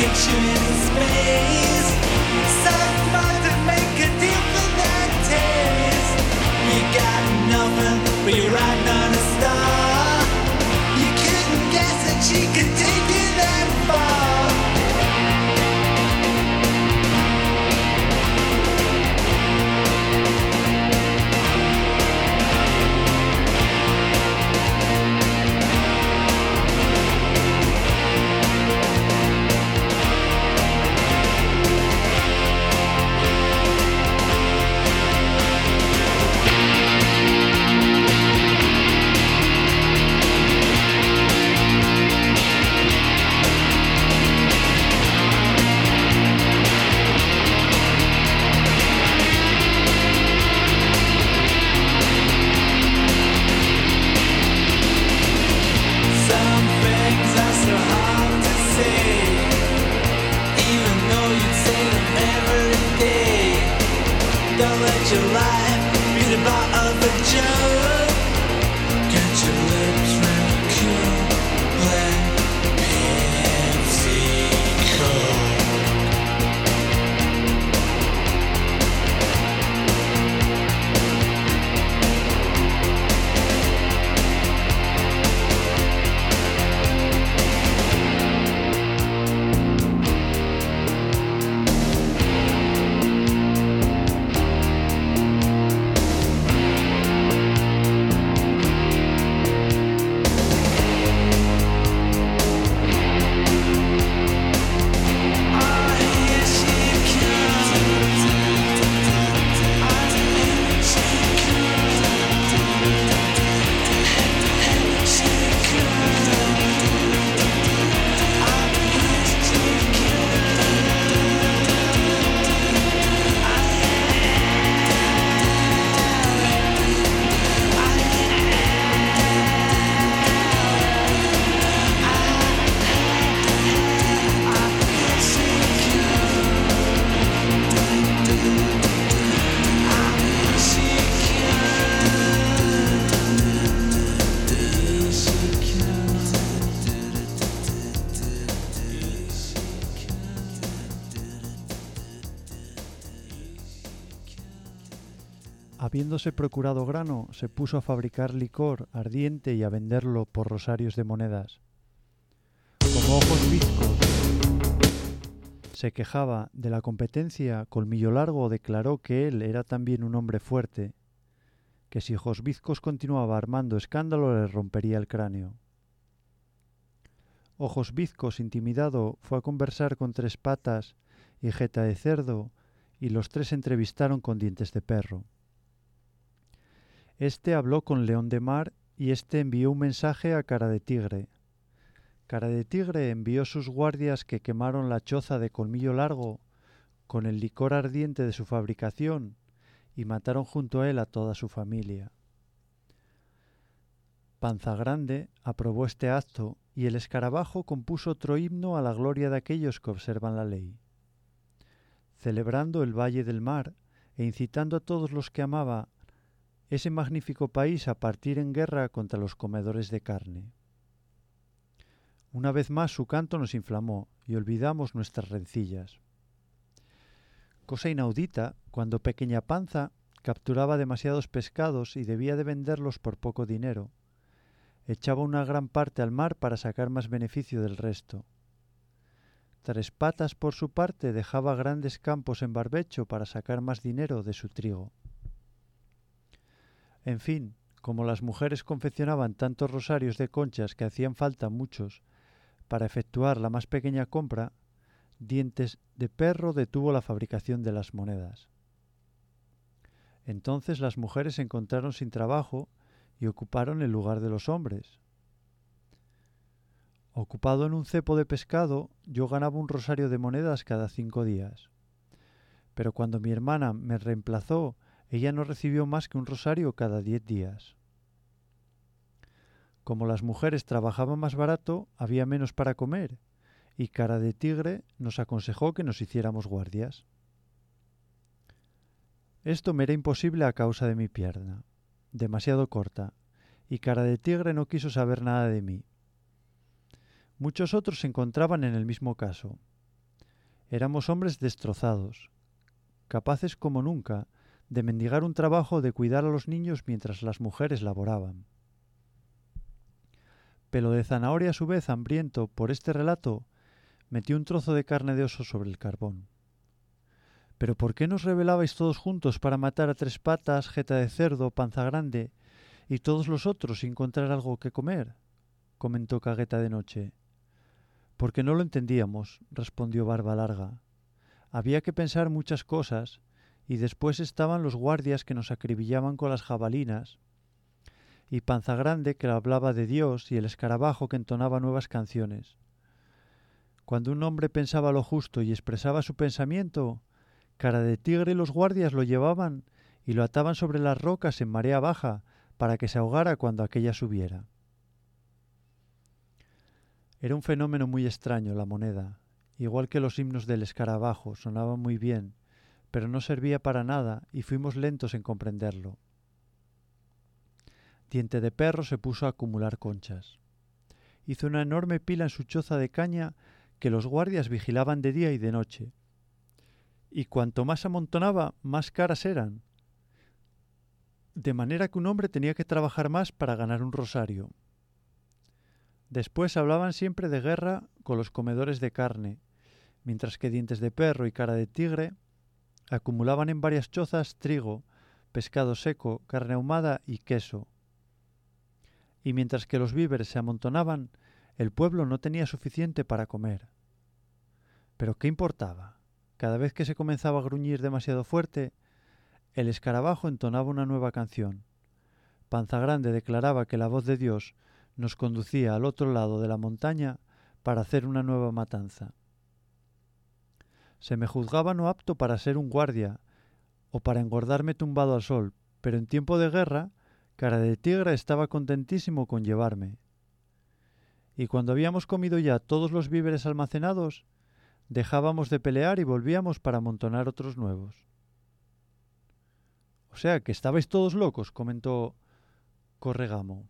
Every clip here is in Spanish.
takes you into space. Sci-fi to make a deal for that taste. You got nothing, but you're riding on a star. You couldn't guess that she could take you that far. Habiéndose procurado grano, se puso a fabricar licor ardiente y a venderlo por rosarios de monedas. Como Ojos Bizcos se quejaba de la competencia, Colmillo Largo declaró que él era también un hombre fuerte, que si Ojos Bizcos continuaba armando escándalo le rompería el cráneo. Ojos Bizcos, intimidado, fue a conversar con Tres Patas y Jeta de Cerdo, y los tres entrevistaron con Dientes de Perro. Este habló con León de Mar y este envió un mensaje a Cara de Tigre. Cara de Tigre envió sus guardias que quemaron la choza de Colmillo Largo con el licor ardiente de su fabricación y mataron junto a él a toda su familia. Panza Grande aprobó este acto y el escarabajo compuso otro himno a la gloria de aquellos que observan la ley, celebrando el Valle del Mar e incitando a todos los que amaba ese magnífico país a partir en guerra contra los comedores de carne. Una vez más su canto nos inflamó y olvidamos nuestras rencillas. Cosa inaudita, cuando Pequeña Panza capturaba demasiados pescados y debía de venderlos por poco dinero, echaba una gran parte al mar para sacar más beneficio del resto. Tres Patas, por su parte, dejaba grandes campos en barbecho para sacar más dinero de su trigo. En fin, como las mujeres confeccionaban tantos rosarios de conchas que hacían falta muchos para efectuar la más pequeña compra, Dientes de Perro detuvo la fabricación de las monedas. Entonces las mujeres se encontraron sin trabajo y ocuparon el lugar de los hombres. Ocupado en un cepo de pescado, yo ganaba un rosario de monedas cada 5 días. Pero cuando mi hermana me reemplazó, ella no recibió más que un rosario cada 10 días. Como las mujeres trabajaban más barato, había menos para comer, y Cara de Tigre nos aconsejó que nos hiciéramos guardias. Esto me era imposible a causa de mi pierna, demasiado corta, y Cara de Tigre no quiso saber nada de mí. Muchos otros se encontraban en el mismo caso. Éramos hombres destrozados, capaces como nunca de mendigar un trabajo de cuidar a los niños mientras las mujeres laboraban. Pelo de Zanahoria, a su vez hambriento por este relato, metió un trozo de carne de oso sobre el carbón. ¿Pero por qué nos rebelabais todos juntos para matar a Tres Patas, Jeta de Cerdo, Panza Grande y todos los otros sin encontrar algo que comer?, comentó Cagueta de Noche. Porque no lo entendíamos, respondió Barba Larga. Había que pensar muchas cosas, y después estaban los guardias que nos acribillaban con las jabalinas, y Panza Grande que hablaba de Dios, y el escarabajo que entonaba nuevas canciones. Cuando un hombre pensaba lo justo y expresaba su pensamiento, Cara de Tigre y los guardias lo llevaban y lo ataban sobre las rocas en marea baja para que se ahogara cuando aquella subiera. Era un fenómeno muy extraño la moneda, igual que los himnos del escarabajo, sonaban muy bien, pero no servía para nada y fuimos lentos en comprenderlo. Diente de Perro se puso a acumular conchas. Hizo una enorme pila en su choza de caña que los guardias vigilaban de día y de noche. Y cuanto más amontonaba, más caras eran. De manera que un hombre tenía que trabajar más para ganar un rosario. Después hablaban siempre de guerra con los comedores de carne, mientras que Dientes de Perro y Cara de Tigre acumulaban en varias chozas trigo, pescado seco, carne ahumada y queso. Y mientras que los víveres se amontonaban, el pueblo no tenía suficiente para comer. ¿Pero qué importaba? Cada vez que se comenzaba a gruñir demasiado fuerte, el escarabajo entonaba una nueva canción. Panza Grande declaraba que la voz de Dios nos conducía al otro lado de la montaña para hacer una nueva matanza. Se me juzgaba no apto para ser un guardia o para engordarme tumbado al sol, pero en tiempo de guerra, Cara de Tigre estaba contentísimo con llevarme. Y cuando habíamos comido ya todos los víveres almacenados, dejábamos de pelear y volvíamos para amontonar otros nuevos. O sea, que estabais todos locos, comentó Corregamo.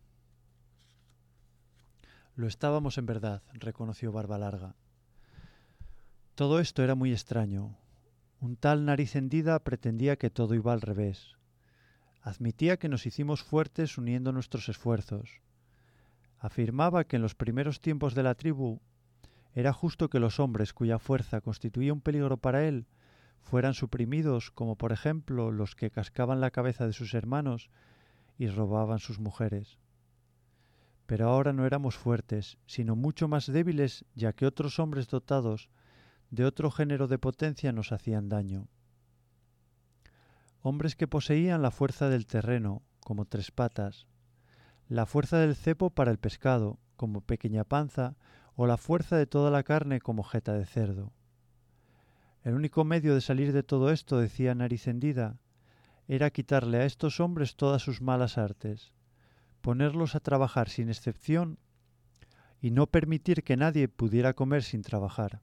Lo estábamos en verdad, reconoció Barba Larga. Todo esto era muy extraño. Un tal Nariz Hendida pretendía que todo iba al revés. Admitía que nos hicimos fuertes uniendo nuestros esfuerzos. Afirmaba que en los primeros tiempos de la tribu era justo que los hombres cuya fuerza constituía un peligro para él fueran suprimidos, como por ejemplo los que cascaban la cabeza de sus hermanos y robaban sus mujeres. Pero ahora no éramos fuertes, sino mucho más débiles, ya que otros hombres dotados de otro género de potencia nos hacían daño. Hombres que poseían la fuerza del terreno, como Tres Patas, la fuerza del cepo para el pescado, como Pequeña Panza, o la fuerza de toda la carne, como Jeta de Cerdo. El único medio de salir de todo esto, decía Nariz Hendida, era quitarle a estos hombres todas sus malas artes, ponerlos a trabajar sin excepción y no permitir que nadie pudiera comer sin trabajar.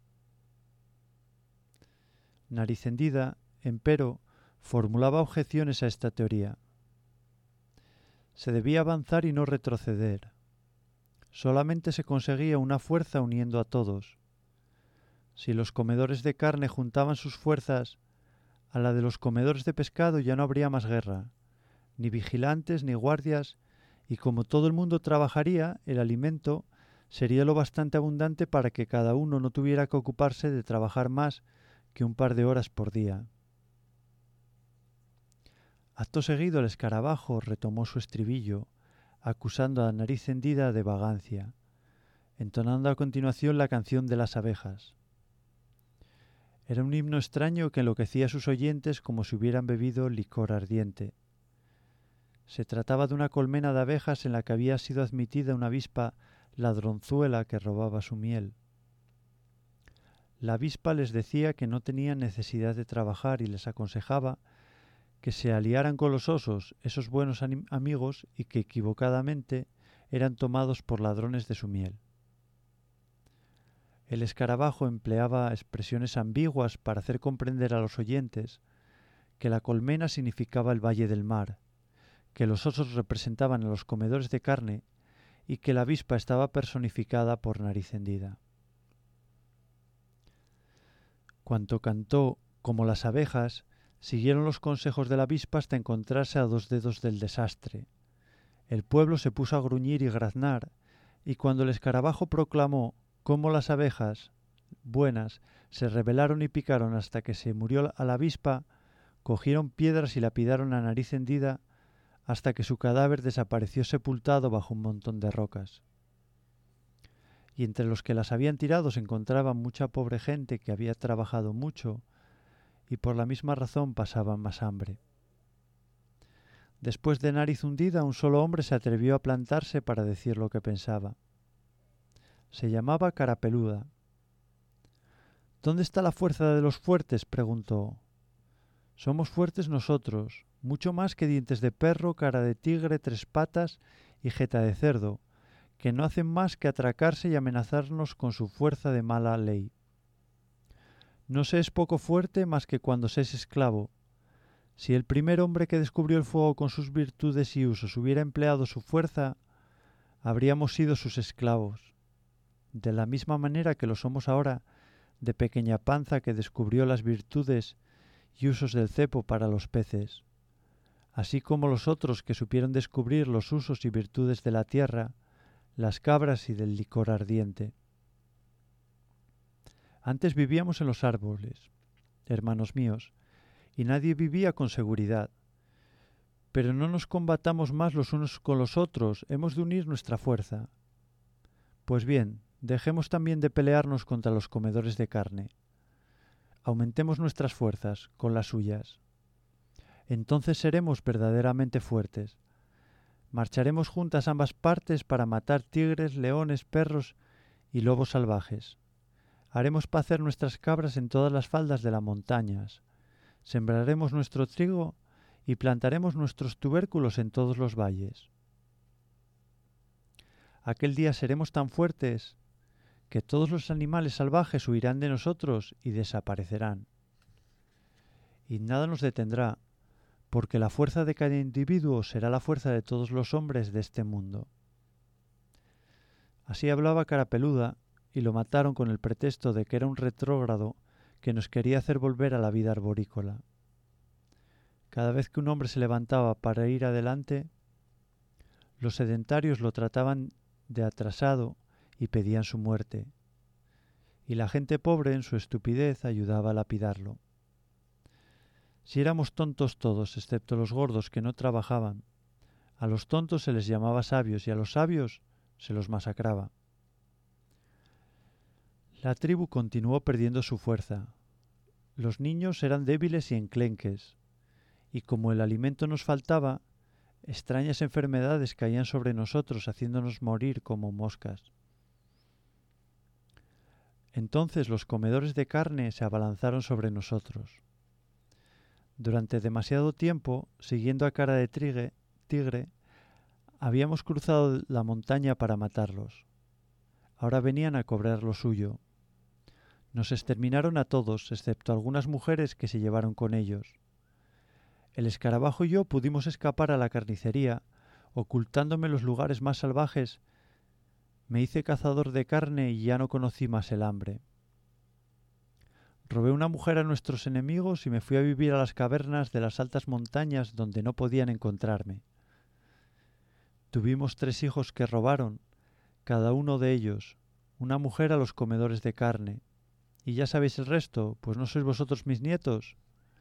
Nariz Hendida, empero, formulaba objeciones a esta teoría. Se debía avanzar y no retroceder. Solamente se conseguía una fuerza uniendo a todos. Si los comedores de carne juntaban sus fuerzas a la de los comedores de pescado, ya no habría más guerra, ni vigilantes ni guardias, y como todo el mundo trabajaría, el alimento sería lo bastante abundante para que cada uno no tuviera que ocuparse de trabajar más que un par de horas por día. Acto seguido el escarabajo retomó su estribillo, acusando a Nariz Hendida de vagancia, entonando a continuación la canción de las abejas. Era un himno extraño que enloquecía a sus oyentes como si hubieran bebido licor ardiente. Se trataba de una colmena de abejas en la que había sido admitida una avispa ladronzuela que robaba su miel. La avispa les decía que no tenían necesidad de trabajar y les aconsejaba que se aliaran con los osos, esos buenos amigos, y que equivocadamente eran tomados por ladrones de su miel. El escarabajo empleaba expresiones ambiguas para hacer comprender a los oyentes que la colmena significaba el valle del mar, que los osos representaban a los comedores de carne y que la avispa estaba personificada por Nariz Hendida. Cuanto cantó como las abejas, siguieron los consejos de la avispa hasta encontrarse a 2 dedos del desastre. El pueblo se puso a gruñir y graznar, y cuando el escarabajo proclamó cómo las abejas buenas se rebelaron y picaron hasta que se murió a la avispa, cogieron piedras y lapidaron a nariz hendida hasta que su cadáver desapareció sepultado bajo un montón de rocas. Y entre los que las habían tirado se encontraba mucha pobre gente que había trabajado mucho y por la misma razón pasaban más hambre. Después de nariz hundida, un solo hombre se atrevió a plantarse para decir lo que pensaba. Se llamaba Carapeluda. ¿Dónde está la fuerza de los fuertes?, preguntó. Somos fuertes nosotros, mucho más que dientes de perro, cara de tigre, 3 patas y jeta de cerdo, que no hacen más que atracarse y amenazarnos con su fuerza de mala ley. No se es poco fuerte más que cuando se es esclavo. Si el primer hombre que descubrió el fuego con sus virtudes y usos hubiera empleado su fuerza, habríamos sido sus esclavos, de la misma manera que lo somos ahora de Pequeña Panza, que descubrió las virtudes y usos del cepo para los peces, así como los otros que supieron descubrir los usos y virtudes de la tierra, las cabras y del licor ardiente. Antes vivíamos en los árboles, hermanos míos, y nadie vivía con seguridad. Pero no nos combatamos más los unos con los otros, hemos de unir nuestra fuerza. Pues bien, dejemos también de pelearnos contra los comedores de carne. Aumentemos nuestras fuerzas con las suyas. Entonces seremos verdaderamente fuertes. Marcharemos juntas a ambas partes para matar tigres, leones, perros y lobos salvajes. Haremos pacer nuestras cabras en todas las faldas de las montañas. Sembraremos nuestro trigo y plantaremos nuestros tubérculos en todos los valles. Aquel día seremos tan fuertes que todos los animales salvajes huirán de nosotros y desaparecerán. Y nada nos detendrá, porque la fuerza de cada individuo será la fuerza de todos los hombres de este mundo. Así hablaba Carapeluda, y lo mataron con el pretexto de que era un retrógrado que nos quería hacer volver a la vida arborícola. Cada vez que un hombre se levantaba para ir adelante, los sedentarios lo trataban de atrasado y pedían su muerte, y la gente pobre en su estupidez ayudaba a lapidarlo. Si éramos tontos todos, excepto los gordos que no trabajaban, a los tontos se les llamaba sabios y a los sabios se los masacraba. La tribu continuó perdiendo su fuerza. Los niños eran débiles y enclenques, y como el alimento nos faltaba, extrañas enfermedades caían sobre nosotros haciéndonos morir como moscas. Entonces los comedores de carne se abalanzaron sobre nosotros. Durante demasiado tiempo, siguiendo a cara de tigre, habíamos cruzado la montaña para matarlos. Ahora venían a cobrar lo suyo. Nos exterminaron a todos, excepto algunas mujeres que se llevaron con ellos. El escarabajo y yo pudimos escapar a la carnicería, ocultándome en los lugares más salvajes. Me hice cazador de carne y ya no conocí más el hambre. Robé una mujer a nuestros enemigos y me fui a vivir a las cavernas de las altas montañas donde no podían encontrarme. Tuvimos 3 hijos que robaron, cada uno de ellos, una mujer a los comedores de carne. Y ya sabéis el resto, pues no sois vosotros mis nietos.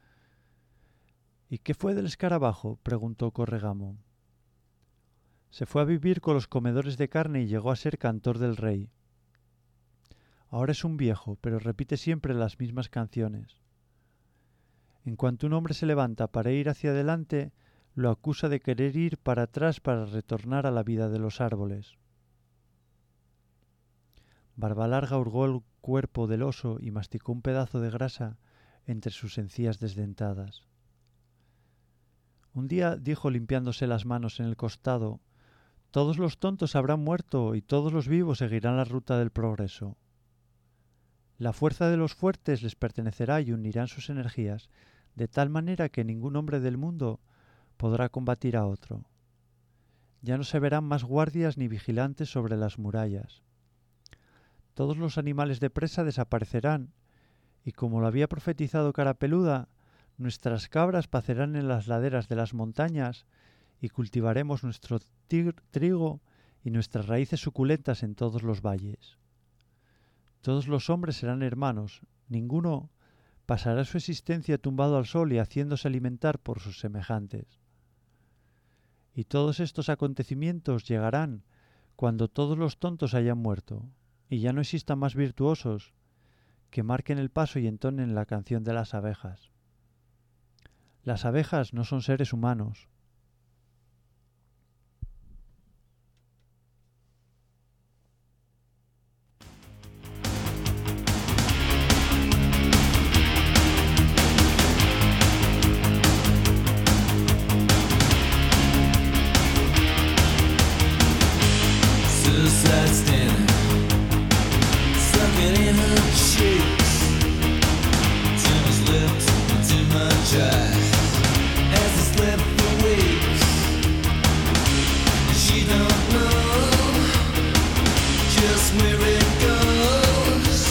¿Y qué fue del escarabajo?, preguntó Corregamo. Se fue a vivir con los comedores de carne y llegó a ser cantor del rey. Ahora es un viejo, pero repite siempre las mismas canciones. En cuanto un hombre se levanta para ir hacia adelante, lo acusa de querer ir para atrás para retornar a la vida de los árboles. Barbalarga hurgó el cuerpo del oso y masticó un pedazo de grasa entre sus encías desdentadas. Un día dijo limpiándose las manos en el costado: «Todos los tontos habrán muerto y todos los vivos seguirán la ruta del progreso. La fuerza de los fuertes les pertenecerá y unirán sus energías, de tal manera que ningún hombre del mundo podrá combatir a otro. Ya no se verán más guardias ni vigilantes sobre las murallas. Todos los animales de presa desaparecerán y como lo había profetizado Carapeluda, nuestras cabras pacerán en las laderas de las montañas y cultivaremos nuestro trigo y nuestras raíces suculentas en todos los valles. Todos los hombres serán hermanos, ninguno pasará su existencia tumbado al sol y haciéndose alimentar por sus semejantes. Y todos estos acontecimientos llegarán cuando todos los tontos hayan muerto, y ya no existan más virtuosos que marquen el paso y entonen la canción de las abejas. Las abejas no son seres humanos. Suicide standing, sucking in her cheeks, to his lips and to my eyes, as he slept for weeks. She don't know just where it goes.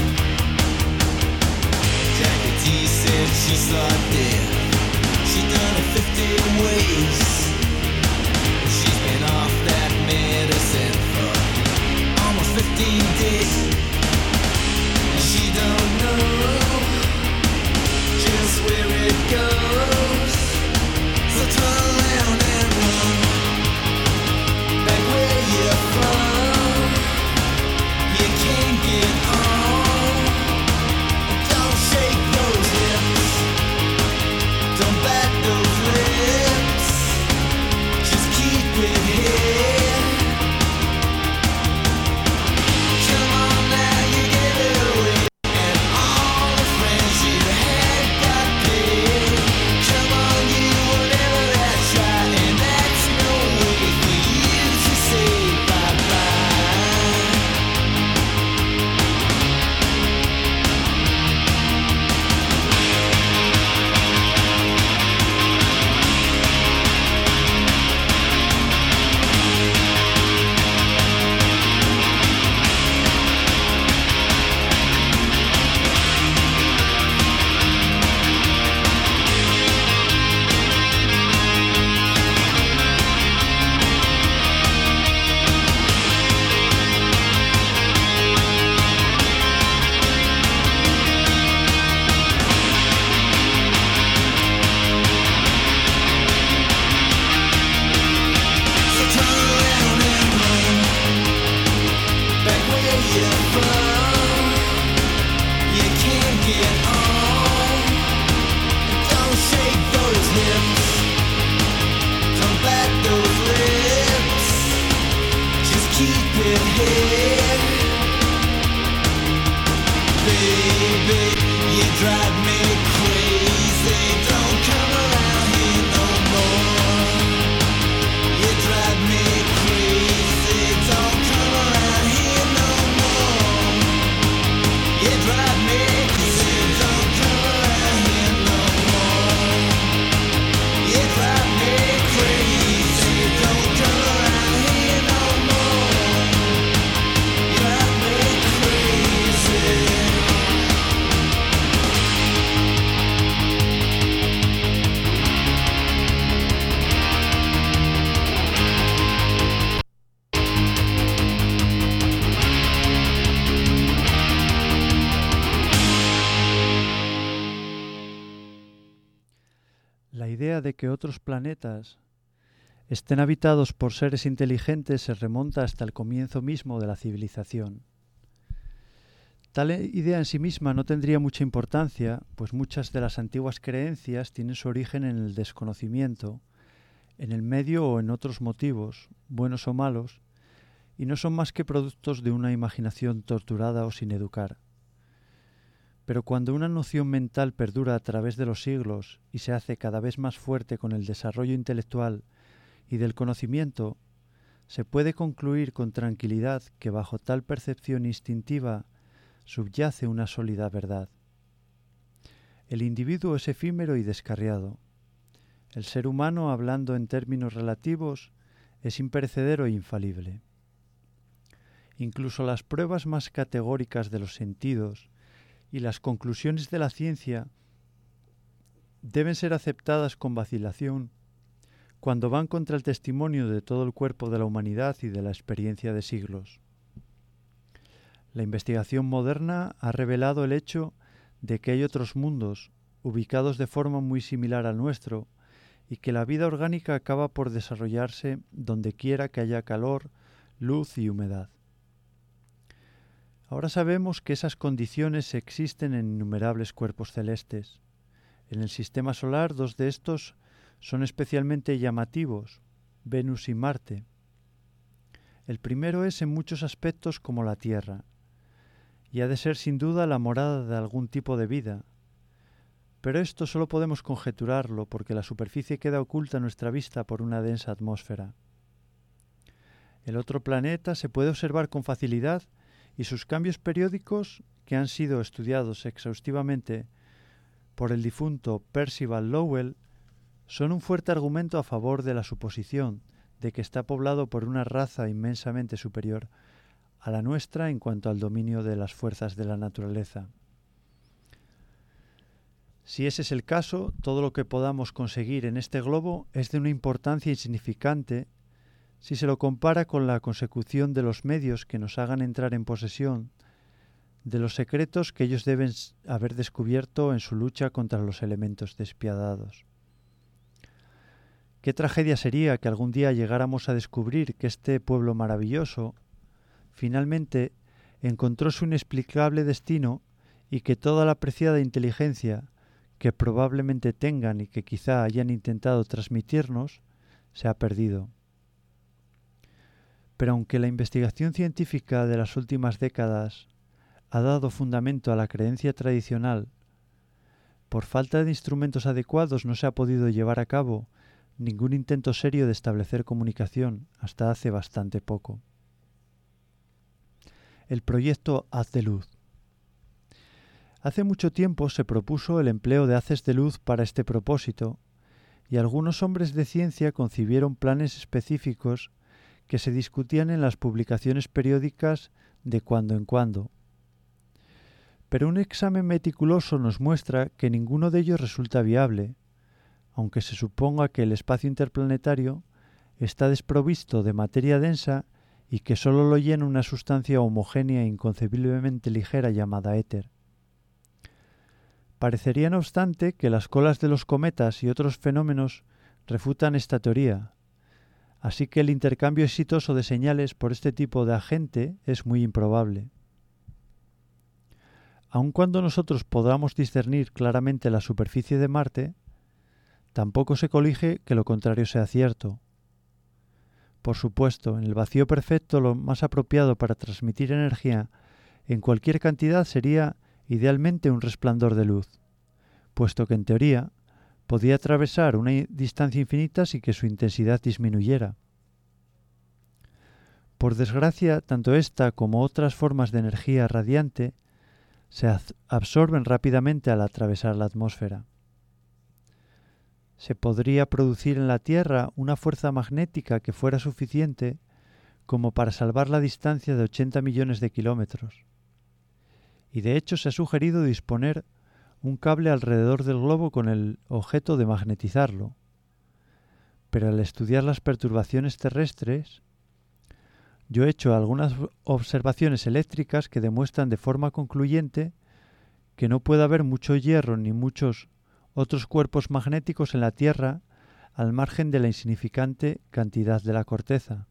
Jackie T said she saw death. She done it 50 ways. She's been off that medicine for almost 15 days. She don't know just where it goes. So turn around and run back where you're from. You can't get on. Don't shake those hips. Don't bat those lips. Just keep it here. Come on now, you get away. And all the friends you had got paid. Come on, you will never that's right. And that's no way for you to say bye-bye. So turn around and run back where you're from. You can't get on. Don't shake those hips. Don't bat those lips. Just keep it here. Baby, you drive me crazy. Don't come around here no more. You drive me crazy. Don't come around here no more. You drive me crazy. Don't come around here no more. You drive me crazy. Don't come around here no more. You drive me crazy. La idea de que otros planetas estén habitados por seres inteligentes se remonta hasta el comienzo mismo de la civilización. Tal idea en sí misma no tendría mucha importancia, pues muchas de las antiguas creencias tienen su origen en el desconocimiento, en el medio o en otros motivos, buenos o malos, y no son más que productos de una imaginación torturada o sin educar. Pero cuando una noción mental perdura a través de los siglos y se hace cada vez más fuerte con el desarrollo intelectual y del conocimiento, se puede concluir con tranquilidad que bajo tal percepción instintiva subyace una sólida verdad. El individuo es efímero y descarriado. El ser humano, hablando en términos relativos, es imperecedero e infalible. Incluso las pruebas más categóricas de los sentidos y las conclusiones de la ciencia deben ser aceptadas con vacilación cuando van contra el testimonio de todo el cuerpo de la humanidad y de la experiencia de siglos. La investigación moderna ha revelado el hecho de que hay otros mundos, ubicados de forma muy similar al nuestro, y que la vida orgánica acaba por desarrollarse donde quiera que haya calor, luz y humedad. Ahora sabemos que esas condiciones existen en innumerables cuerpos celestes. En el sistema solar, 2 de estos son especialmente llamativos, Venus y Marte. El primero es en muchos aspectos como la Tierra, y ha de ser sin duda la morada de algún tipo de vida. Pero esto solo podemos conjeturarlo porque la superficie queda oculta a nuestra vista por una densa atmósfera. El otro planeta se puede observar con facilidad y sus cambios periódicos, que han sido estudiados exhaustivamente por el difunto Percival Lowell, son un fuerte argumento a favor de la suposición de que está poblado por una raza inmensamente superior a la nuestra en cuanto al dominio de las fuerzas de la naturaleza. Si ese es el caso, todo lo que podamos conseguir en este globo es de una importancia insignificante si se lo compara con la consecución de los medios que nos hagan entrar en posesión de los secretos que ellos deben haber descubierto en su lucha contra los elementos despiadados. Qué tragedia sería que algún día llegáramos a descubrir que este pueblo maravilloso finalmente encontró su inexplicable destino y que toda la apreciada inteligencia que probablemente tengan y que quizá hayan intentado transmitirnos se ha perdido. Pero aunque la investigación científica de las últimas décadas ha dado fundamento a la creencia tradicional, por falta de instrumentos adecuados no se ha podido llevar a cabo ningún intento serio de establecer comunicación hasta hace bastante poco. El proyecto Haz de Luz. Hace mucho tiempo se propuso el empleo de haces de luz para este propósito, y algunos hombres de ciencia concibieron planes específicos que se discutían en las publicaciones periódicas de cuando en cuando. Pero un examen meticuloso nos muestra que ninguno de ellos resulta viable, aunque se suponga que el espacio interplanetario está desprovisto de materia densa y que sólo lo llena una sustancia homogénea e inconcebiblemente ligera llamada éter. Parecería, no obstante, que las colas de los cometas y otros fenómenos refutan esta teoría, así que el intercambio exitoso de señales por este tipo de agente es muy improbable. Aun cuando nosotros podamos discernir claramente la superficie de Marte, tampoco se colige que lo contrario sea cierto. Por supuesto, en el vacío perfecto lo más apropiado para transmitir energía en cualquier cantidad sería idealmente un resplandor de luz, puesto que en teoría podía atravesar una distancia infinita sin que su intensidad disminuyera. Por desgracia, tanto esta como otras formas de energía radiante se absorben rápidamente al atravesar la atmósfera. Se podría producir en la Tierra una fuerza magnética que fuera suficiente como para salvar la distancia de 80 millones de kilómetros. Y de hecho se ha sugerido disponer un cable alrededor del globo con el objeto de magnetizarlo. Pero al estudiar las perturbaciones terrestres, yo he hecho algunas observaciones eléctricas que demuestran de forma concluyente que no puede haber mucho hierro ni muchos otros cuerpos magnéticos en la Tierra al margen de la insignificante cantidad de la corteza.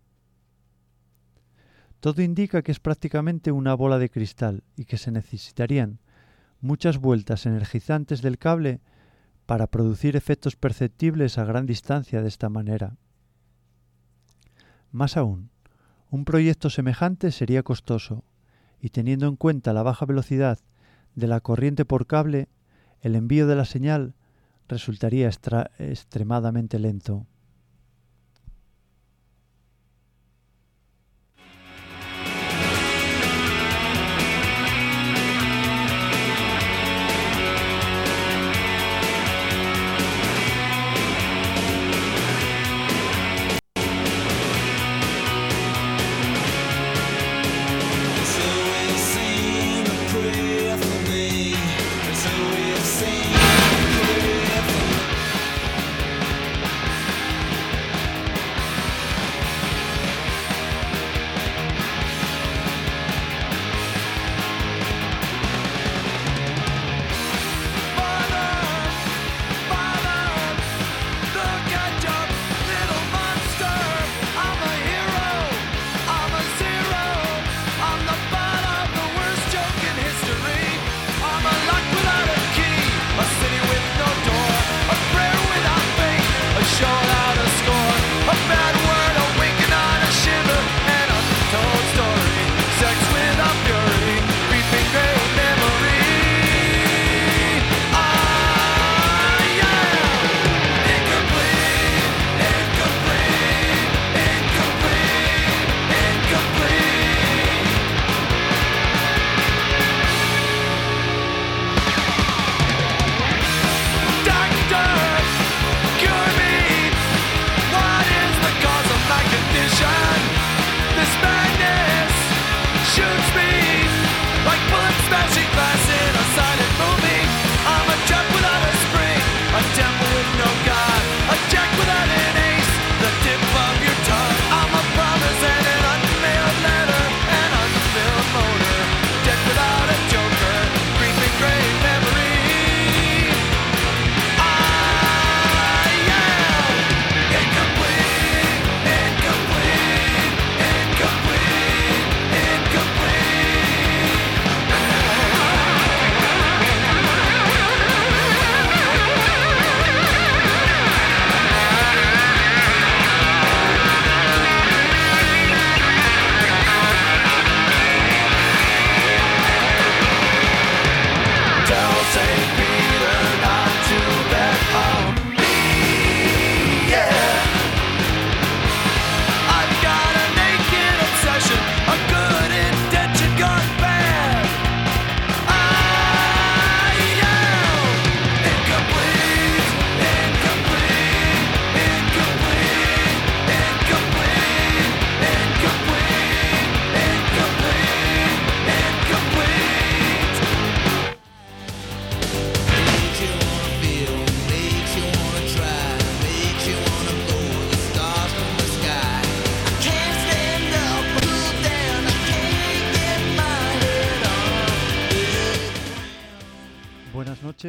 Todo indica que es prácticamente una bola de cristal y que se necesitarían muchas vueltas energizantes del cable para producir efectos perceptibles a gran distancia de esta manera. Más aún, un proyecto semejante sería costoso y teniendo en cuenta la baja velocidad de la corriente por cable, el envío de la señal resultaría extremadamente lento. So it seemed a prayer for me.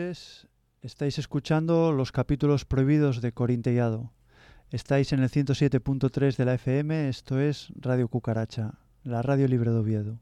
noches. Estáis escuchando los capítulos prohibidos de Corintellado. Estáis en el 107.3 de la FM. Esto es Radio Cucaracha, la radio libre de Oviedo.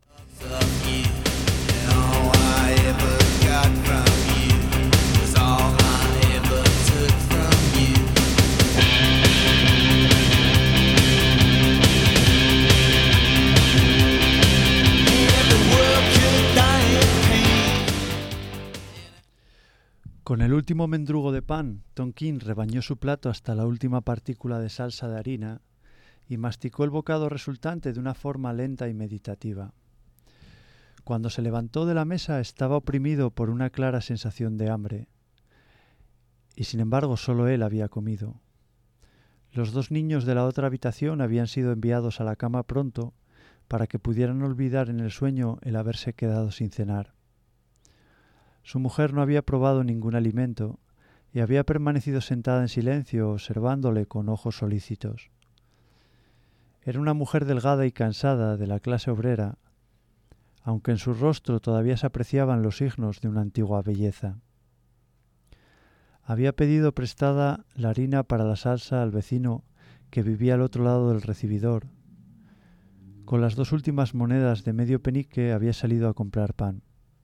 Con el último mendrugo de pan, Tonkin rebañó su plato hasta la última partícula de salsa de harina y masticó el bocado resultante de una forma lenta y meditativa. Cuando se levantó de la mesa estaba oprimido por una clara sensación de hambre, y sin embargo solo él había comido. Los dos niños de la otra habitación habían sido enviados a la cama pronto para que pudieran olvidar en el sueño el haberse quedado sin cenar. Su mujer no había probado ningún alimento y había permanecido sentada en silencio observándole con ojos solícitos. Era una mujer delgada y cansada de la clase obrera, aunque en su rostro todavía se apreciaban los signos de una antigua belleza. Había pedido prestada la harina para la salsa al vecino que vivía al otro lado del recibidor. Con las 2 últimas monedas de medio penique había salido a comprar pan.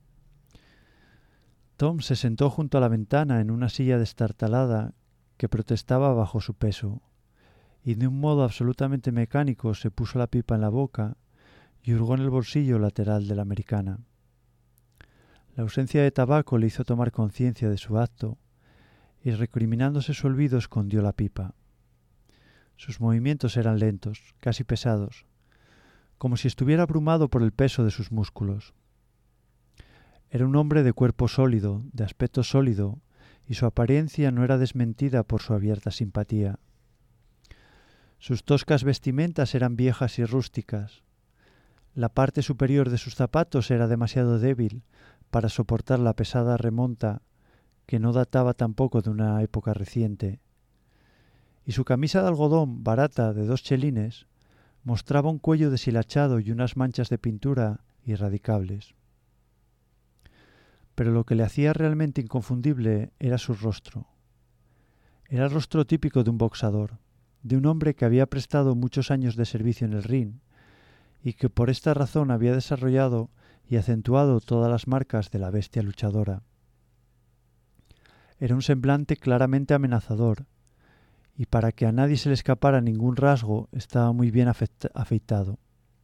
Tom se sentó junto a la ventana en una silla destartalada que protestaba bajo su peso, y de un modo absolutamente mecánico se puso la pipa en la boca y hurgó en el bolsillo lateral de la americana. La ausencia de tabaco le hizo tomar conciencia de su acto, y recriminándose su olvido escondió la pipa. Sus movimientos eran lentos, casi pesados, como si estuviera abrumado por el peso de sus músculos. Era un hombre de cuerpo sólido, de aspecto sólido, y su apariencia no era desmentida por su abierta simpatía. Sus toscas vestimentas eran viejas y rústicas. La parte superior de sus zapatos era demasiado débil para soportar la pesada remonta, que no databa tampoco de una época reciente. Y su camisa de algodón barata de 2 chelines mostraba un cuello deshilachado y unas manchas de pintura irradicables. Pero lo que le hacía realmente inconfundible era su rostro. Era el rostro típico de un boxador, de un hombre que había prestado muchos años de servicio en el ring y que por esta razón había desarrollado y acentuado todas las marcas de la bestia luchadora. Era un semblante claramente amenazador, y para que a nadie se le escapara ningún rasgo estaba muy bien afeitado.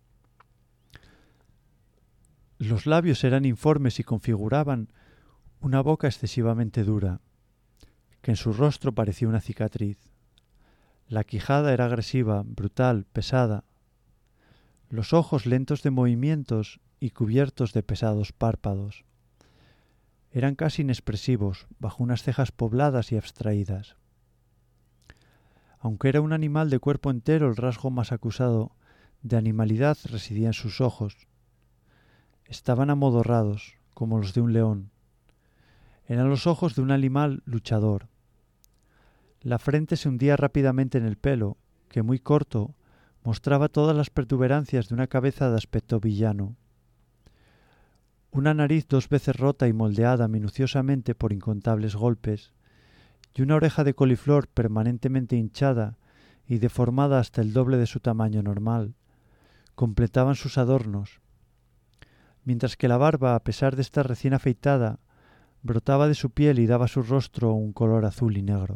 Los labios eran informes y configuraban una boca excesivamente dura, que en su rostro parecía una cicatriz. La quijada era agresiva, brutal, pesada. Los ojos lentos de movimientos y cubiertos de pesados párpados. Eran casi inexpresivos, bajo unas cejas pobladas y abstraídas. Aunque era un animal de cuerpo entero, el rasgo más acusado de animalidad residía en sus ojos. Estaban amodorrados, como los de un león. Eran los ojos de un animal luchador. La frente se hundía rápidamente en el pelo, que muy corto mostraba todas las protuberancias de una cabeza de aspecto villano. Una nariz 2 veces rota y moldeada minuciosamente por incontables golpes, y una oreja de coliflor permanentemente hinchada y deformada hasta el doble de su tamaño normal, completaban sus adornos, mientras que la barba, a pesar de estar recién afeitada, brotaba de su piel y daba a su rostro un color azul y negro.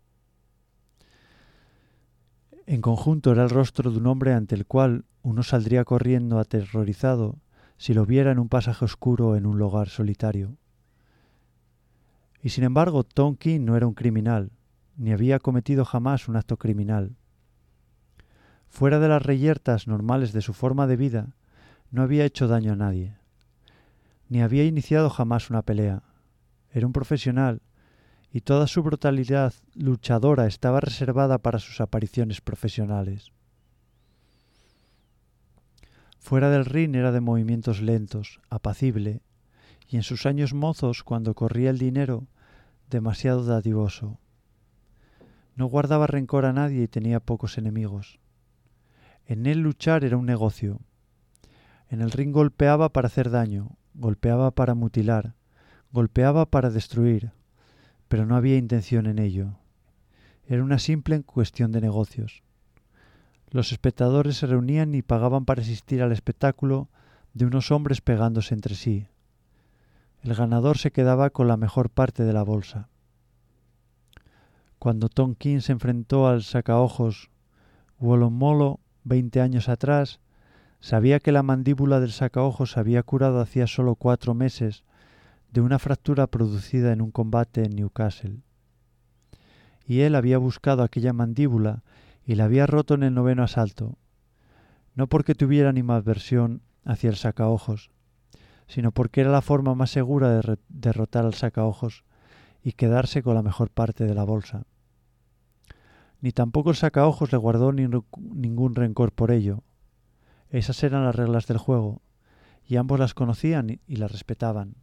En conjunto era el rostro de un hombre ante el cual uno saldría corriendo aterrorizado si lo viera en un pasaje oscuro o en un lugar solitario. Y sin embargo, Tonkin no era un criminal, ni había cometido jamás un acto criminal. Fuera de las reyertas normales de su forma de vida, no había hecho daño a nadie, ni había iniciado jamás una pelea. Era un profesional, y toda su brutalidad luchadora estaba reservada para sus apariciones profesionales. Fuera del ring era de movimientos lentos, apacible, y en sus años mozos, cuando corría el dinero, demasiado dadivoso. No guardaba rencor a nadie y tenía pocos enemigos. En él luchar era un negocio. En el ring golpeaba para hacer daño, golpeaba para mutilar, Golpeaba para destruir, pero no había intención en ello. Era una simple cuestión de negocios. Los espectadores se reunían y pagaban para asistir al espectáculo de unos hombres pegándose entre sí. El ganador se quedaba con la mejor parte de la bolsa. Cuando Tom King se enfrentó al sacaojos Wolomolo 20 años atrás, sabía que la mandíbula del sacaojos se había curado hacía solo 4 meses de una fractura producida en un combate en Newcastle. Y él había buscado aquella mandíbula y la había roto en el 9º asalto, no porque tuviera animadversión hacia el sacaojos, sino porque era la forma más segura de derrotar al sacaojos y quedarse con la mejor parte de la bolsa. Ni tampoco el sacaojos le guardó ningún rencor por ello. Esas eran las reglas del juego, y ambos las conocían y las respetaban.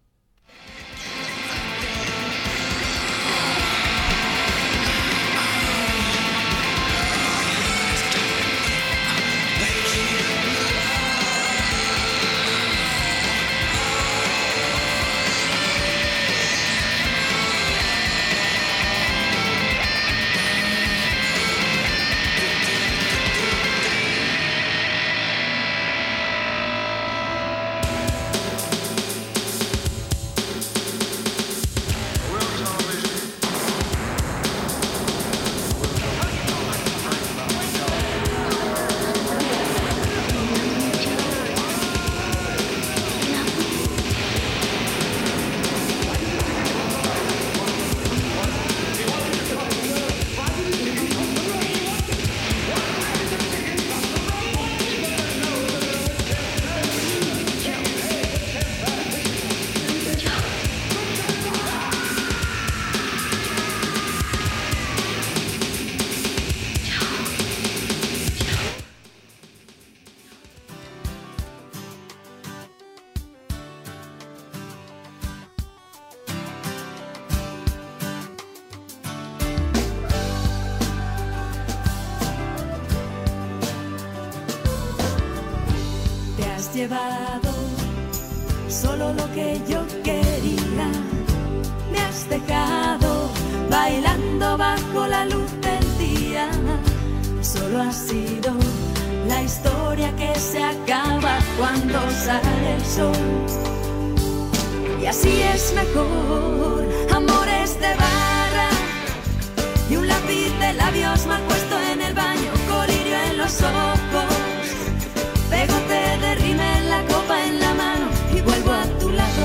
Llevado solo lo que yo quería, me has dejado bailando bajo la luz del día. Solo ha sido la historia que se acaba cuando sale el sol. Y así es mejor, amores de barra y un lápiz de labios mal puesto en el baño, colirio en los ojos. Pegote de rímel, la copa en la mano y vuelvo a tu lado.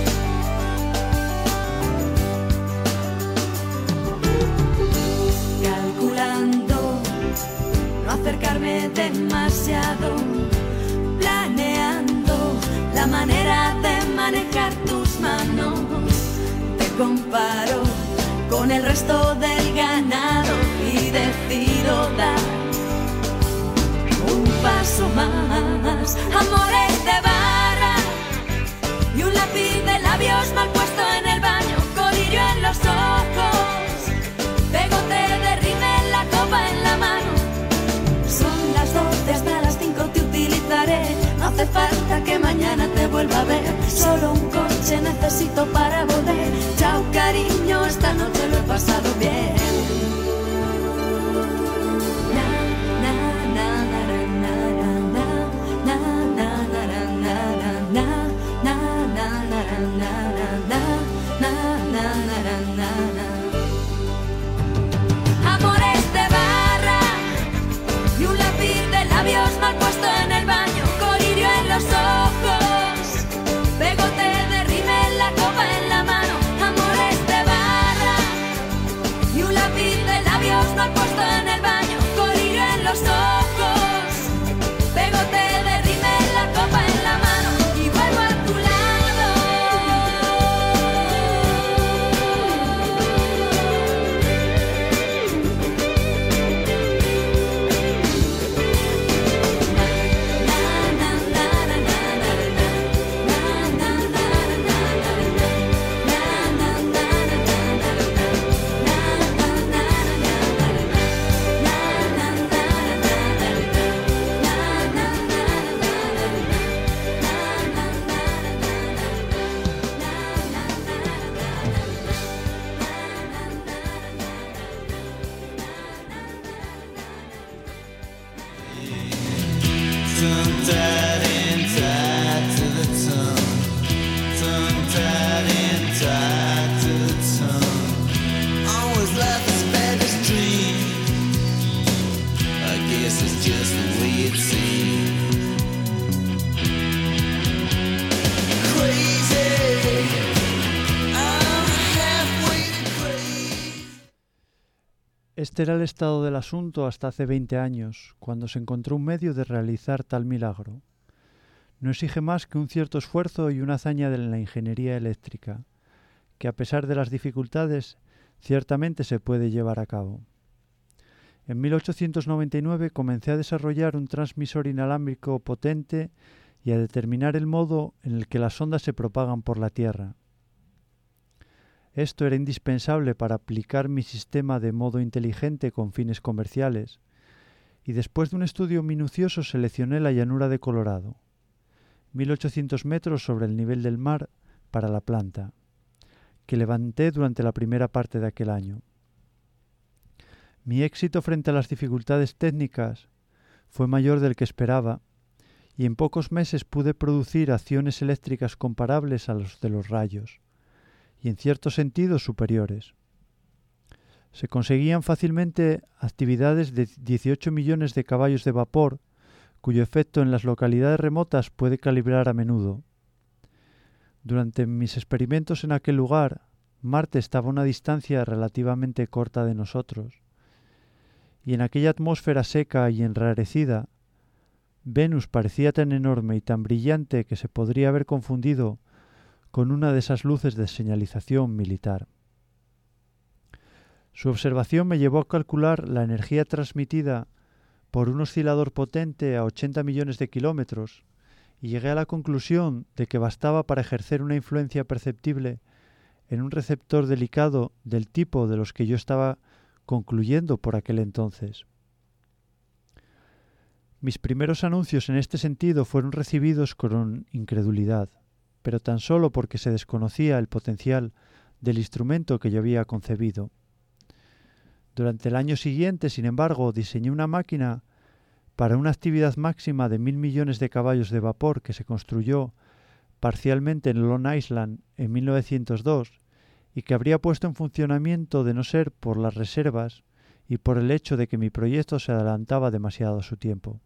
Calculando no acercarme demasiado, planeando la manera de manejar tus manos. Te comparo con el resto del ganado y decido dar un paso más. Amores de barra y un lápiz de labios mal puesto en el baño, colirio en los ojos, pegote de rímel, la copa en la mano. Son las 12, hasta las 5 te utilizaré. No hace falta que mañana te vuelva a ver. Solo un coche necesito para volver. Chao cariño, esta noche lo he pasado bien. Amores de barra y un lápiz de labios mal puesto en el baño, colirio en los ojos, pegote de rímel, la copa en la mano. Amores de barra Tongue-tied and tied to the tongue. Tongue-tied and tied to the tongue. Always life is bad as dream. I guess it's just the way it seems. Crazy. I'm halfway to crazy. Este era el estado del asunto hasta hace 20 años, cuando se encontró un medio de realizar tal milagro. No exige más que un cierto esfuerzo y una hazaña de la ingeniería eléctrica, que a pesar de las dificultades, ciertamente se puede llevar a cabo. En 1899 comencé a desarrollar un transmisor inalámbrico potente y a determinar el modo en el que las ondas se propagan por la Tierra. Esto era indispensable para aplicar mi sistema de modo inteligente con fines comerciales, y después de un estudio minucioso seleccioné la llanura de Colorado, 1800 metros sobre el nivel del mar, para la planta, que levanté durante la primera parte de aquel año. Mi éxito frente a las dificultades técnicas fue mayor del que esperaba, y en pocos meses pude producir acciones eléctricas comparables a los de los rayos, y en cierto sentido superiores. Se conseguían fácilmente actividades de 18 millones de caballos de vapor, cuyo efecto en las localidades remotas puede calibrar a menudo. Durante mis experimentos en aquel lugar, Marte estaba a una distancia relativamente corta de nosotros, y en aquella atmósfera seca y enrarecida, Venus parecía tan enorme y tan brillante que se podría haber confundido con una de esas luces de señalización militar. Su observación me llevó a calcular la energía transmitida por un oscilador potente a 80 millones de kilómetros y llegué a la conclusión de que bastaba para ejercer una influencia perceptible en un receptor delicado del tipo de los que yo estaba concluyendo por aquel entonces. Mis primeros anuncios en este sentido fueron recibidos con incredulidad, pero tan solo porque se desconocía el potencial del instrumento que yo había concebido. Durante el año siguiente, sin embargo, diseñé una máquina para una actividad máxima de 1.000 millones de caballos de vapor que se construyó parcialmente en Long Island en 1902 y que habría puesto en funcionamiento de no ser por las reservas y por el hecho de que mi proyecto se adelantaba demasiado a su tiempo.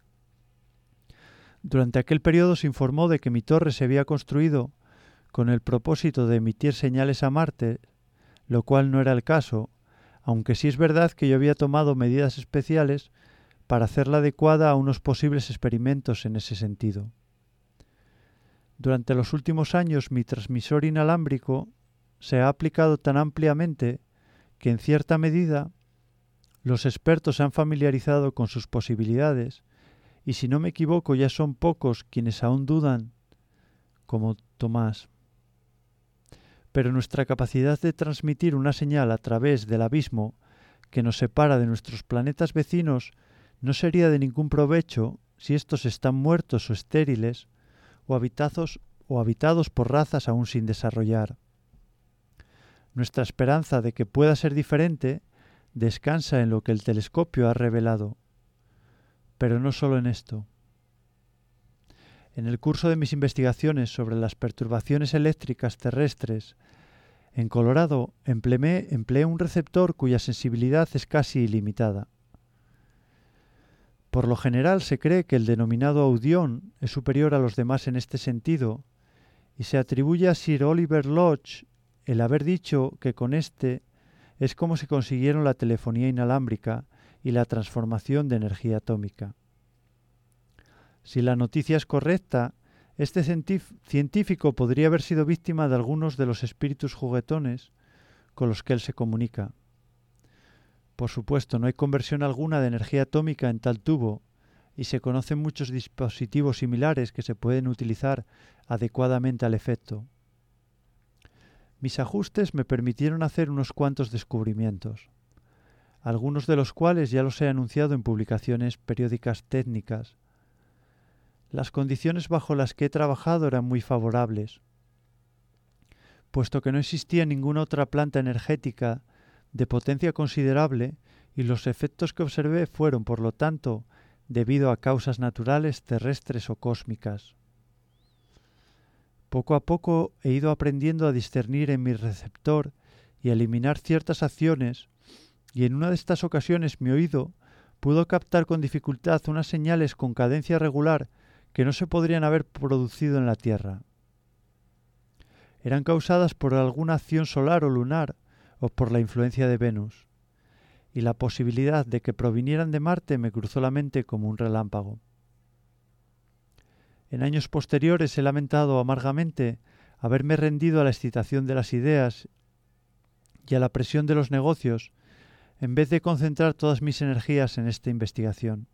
Durante aquel periodo se informó de que mi torre se había construido con el propósito de emitir señales a Marte, lo cual no era el caso, aunque sí es verdad que yo había tomado medidas especiales para hacerla adecuada a unos posibles experimentos en ese sentido. Durante los últimos años mi transmisor inalámbrico se ha aplicado tan ampliamente que en cierta medida los expertos se han familiarizado con sus posibilidades y si no me equivoco ya son pocos quienes aún dudan, como Tomás. Pero nuestra capacidad de transmitir una señal a través del abismo que nos separa de nuestros planetas vecinos no sería de ningún provecho si estos están muertos o estériles o habitados por razas aún sin desarrollar. Nuestra esperanza de que pueda ser diferente descansa en lo que el telescopio ha revelado. Pero no solo en esto. En el curso de mis investigaciones sobre las perturbaciones eléctricas terrestres en Colorado empleé un receptor cuya sensibilidad es casi ilimitada. Por lo general se cree que el denominado audión es superior a los demás en este sentido y se atribuye a Sir Oliver Lodge el haber dicho que con este es como se consiguieron la telefonía inalámbrica y la transformación de energía atómica. Si la noticia es correcta, este científico podría haber sido víctima de algunos de los espíritus juguetones con los que él se comunica. Por supuesto, no hay conversión alguna de energía atómica en tal tubo y se conocen muchos dispositivos similares que se pueden utilizar adecuadamente al efecto. Mis ajustes me permitieron hacer unos cuantos descubrimientos, algunos de los cuales ya los he anunciado en publicaciones periódicas técnicas. Las condiciones bajo las que he trabajado eran muy favorables, puesto que no existía ninguna otra planta energética de potencia considerable y los efectos que observé fueron, por lo tanto, debido a causas naturales, terrestres o cósmicas. Poco a poco he ido aprendiendo a discernir en mi receptor y a eliminar ciertas acciones, y en una de estas ocasiones mi oído pudo captar con dificultad unas señales con cadencia regular que no se podrían haber producido en la Tierra. Eran causadas por alguna acción solar o lunar o por la influencia de Venus, y la posibilidad de que provinieran de Marte me cruzó la mente como un relámpago. En años posteriores he lamentado amargamente haberme rendido a la excitación de las ideas y a la presión de los negocios en vez de concentrar todas mis energías en esta investigación.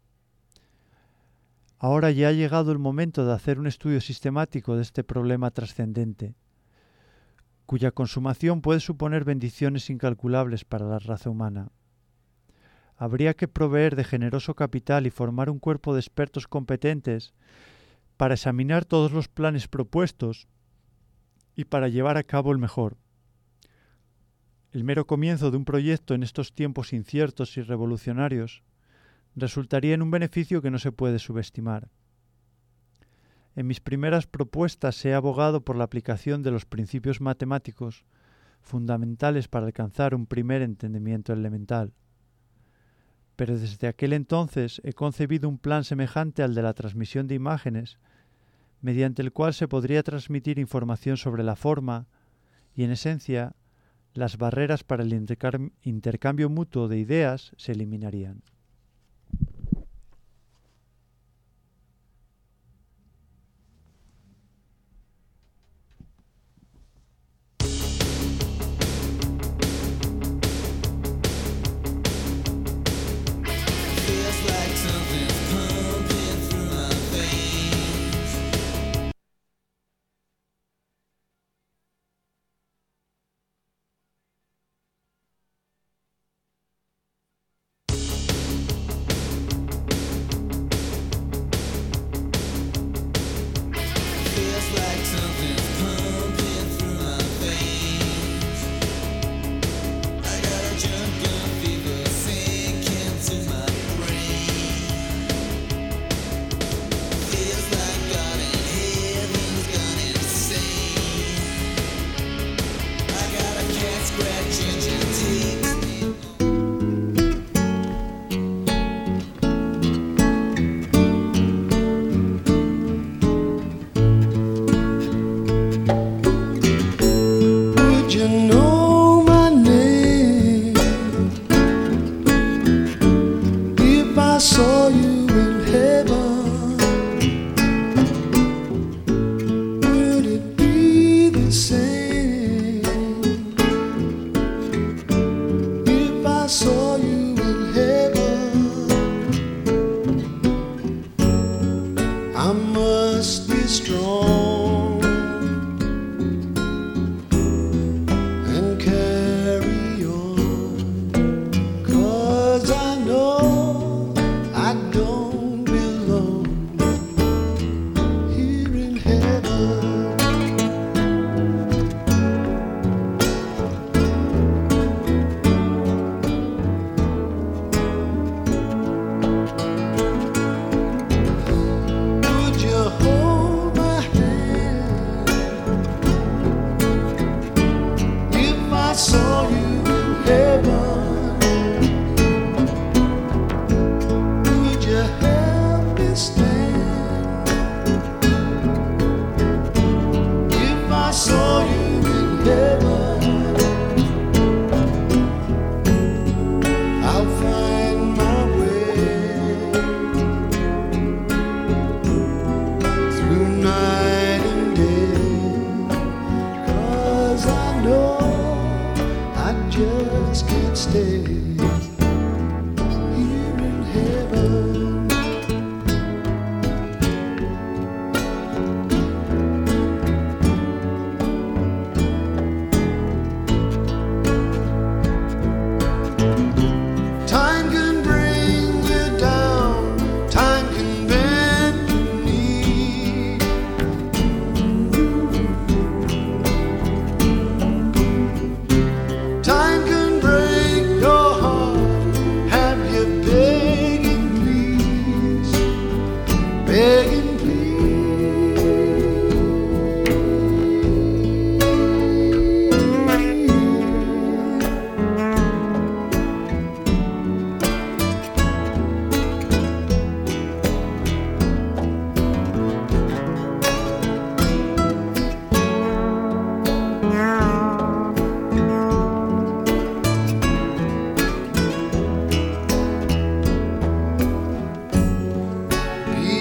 Ahora ya ha llegado el momento de hacer un estudio sistemático de este problema trascendente, cuya consumación puede suponer bendiciones incalculables para la raza humana. Habría que proveer de generoso capital y formar un cuerpo de expertos competentes para examinar todos los planes propuestos y para llevar a cabo el mejor. El mero comienzo de un proyecto en estos tiempos inciertos y revolucionarios resultaría en un beneficio que no se puede subestimar. En mis primeras propuestas he abogado por la aplicación de los principios matemáticos fundamentales para alcanzar un primer entendimiento elemental. Pero desde aquel entonces he concebido un plan semejante al de la transmisión de imágenes, mediante el cual se podría transmitir información sobre la forma y, en esencia, las barreras para el intercambio mutuo de ideas se eliminarían.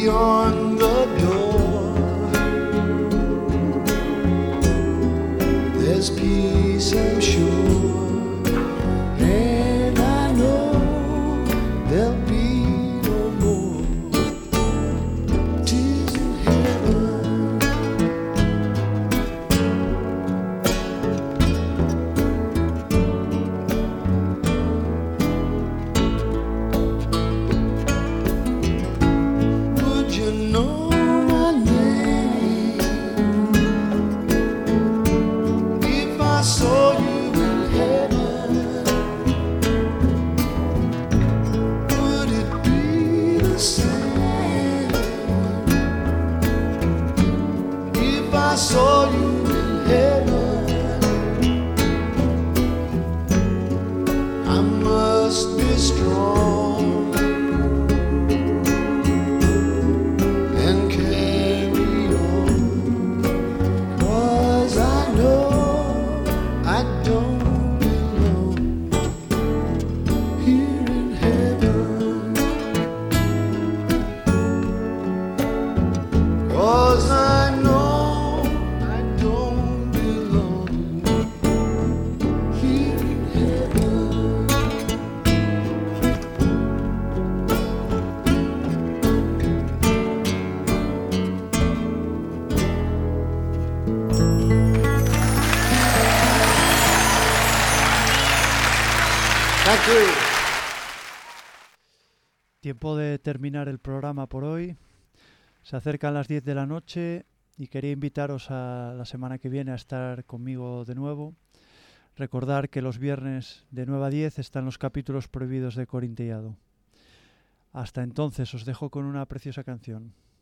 beyond the door. There's peace, I'm sure, and I know there'll be no more tears in heaven. Would you know my name if I saw you in heaven? Would it be the same if I saw you in heaven? I must be strong and carry on, 'cause I know I don't belong here in heaven. 'Cause I know I don't belong here in heaven. Thank you. Tiempo de terminar el programa por hoy. Se acercan las 10 de la noche y quería invitaros a la semana que viene a estar conmigo de nuevo. Recordar que los viernes de 9 a 10 están los capítulos prohibidos de Corintellado. Hasta entonces os dejo con una preciosa canción.